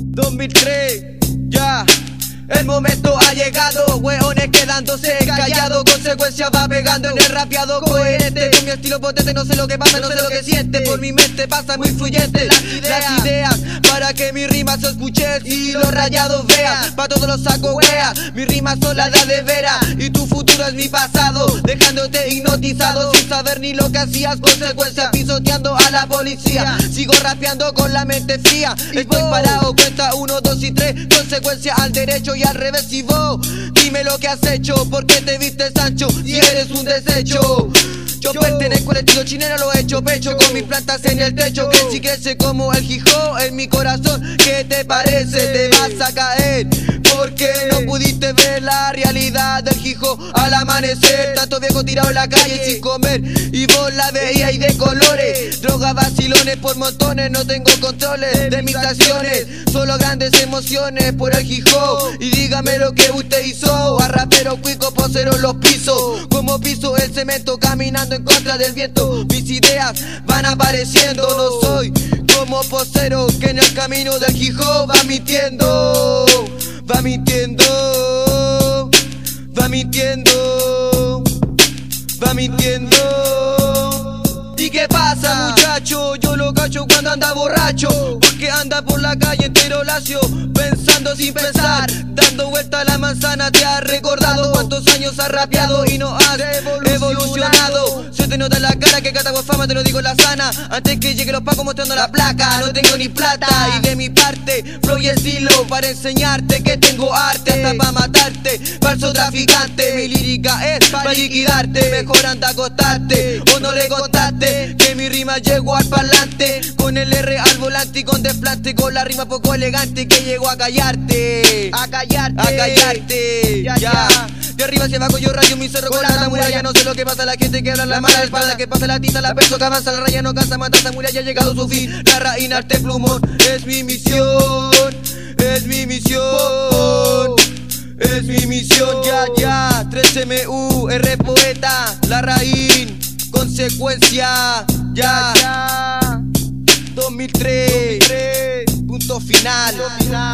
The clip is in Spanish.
2003, ya. El momento ha llegado, hueones quedándose callados. Consecuencia va pegando en el rapeado coherente. Con mi estilo potente, no sé lo que pasa, no sé lo que siente. Por mi mente pasa muy fluyente las ideas para que mi rima se escuche y los rayados vean. Pa' todos los saco wea, mis rimas son las de veras y tu futuro es mi pasado, dejándote hipnotizado sin saber ni lo que hacías. Consecuencia pisoteando a la policía. Sigo rapeando con la mente fría. Estoy parado, cuenta 1, 2 y 3. Consecuencia al derecho y al revés. Y vos, dime lo que has hecho, porque te viste Sancho y eres un desecho. Yo pertenezco al estilo chinero, lo he hecho pecho con mis plantas en el techo, que si crece como el Gijón en mi corazón. ¿Qué te parece? Te vas a caer porque no pudiste ver la realidad del Gijón al amanecer. Tanto viejo tirado en la calle sin comer y vos la veías y de colores. Droga, vacilones por montones, no tengo controles de mis acciones, solo grandes emociones por el Gijón. Y dígame lo que usted hizo, a rapero cuico posero los pisos, como piso el cemento caminando en contra del viento. Mis ideas van apareciendo, no soy como posero que en el camino del Gijón va mintiendo. Va mintiendo, va mintiendo, va mintiendo. ¿Y qué pasa, muchacho? Yo lo cacho cuando anda borracho, porque anda por la calle entero lacio, pensando sin pensar, dando vuelta a la manzana. Te has recordado cuántos años has rapeado y no has evolucionado. Se te nota en la cara que cata con fama, te lo digo la sana. Antes que llegue los pacos mostrando la placa, no tengo ni plata. Y de mi parte, flow y estilo para enseñarte que tengo arte, hasta para matarte, falso traficante. Mi lírica es para liquidarte, mejor anda a acostarte o no le contaste que mi rima llegó al parlante, con el R al volante y con desplante, con la rima poco elegante que llegó a callarte, a callarte, a callarte, ya. De arriba hacia abajo yo rayo mi cerro con la muralla. No sé lo que pasa a la gente que habla la mala espalda, que pasa la tinta, la perso que avanza la raya, no cansa, mata esa muralla, ha llegado su fin. La reina arte plumón es mi misión, es mi misión, es mi misión, ya, ya. 3MU, R poeta, la raíz, consecuencia, ya, ya. 2003, punto final.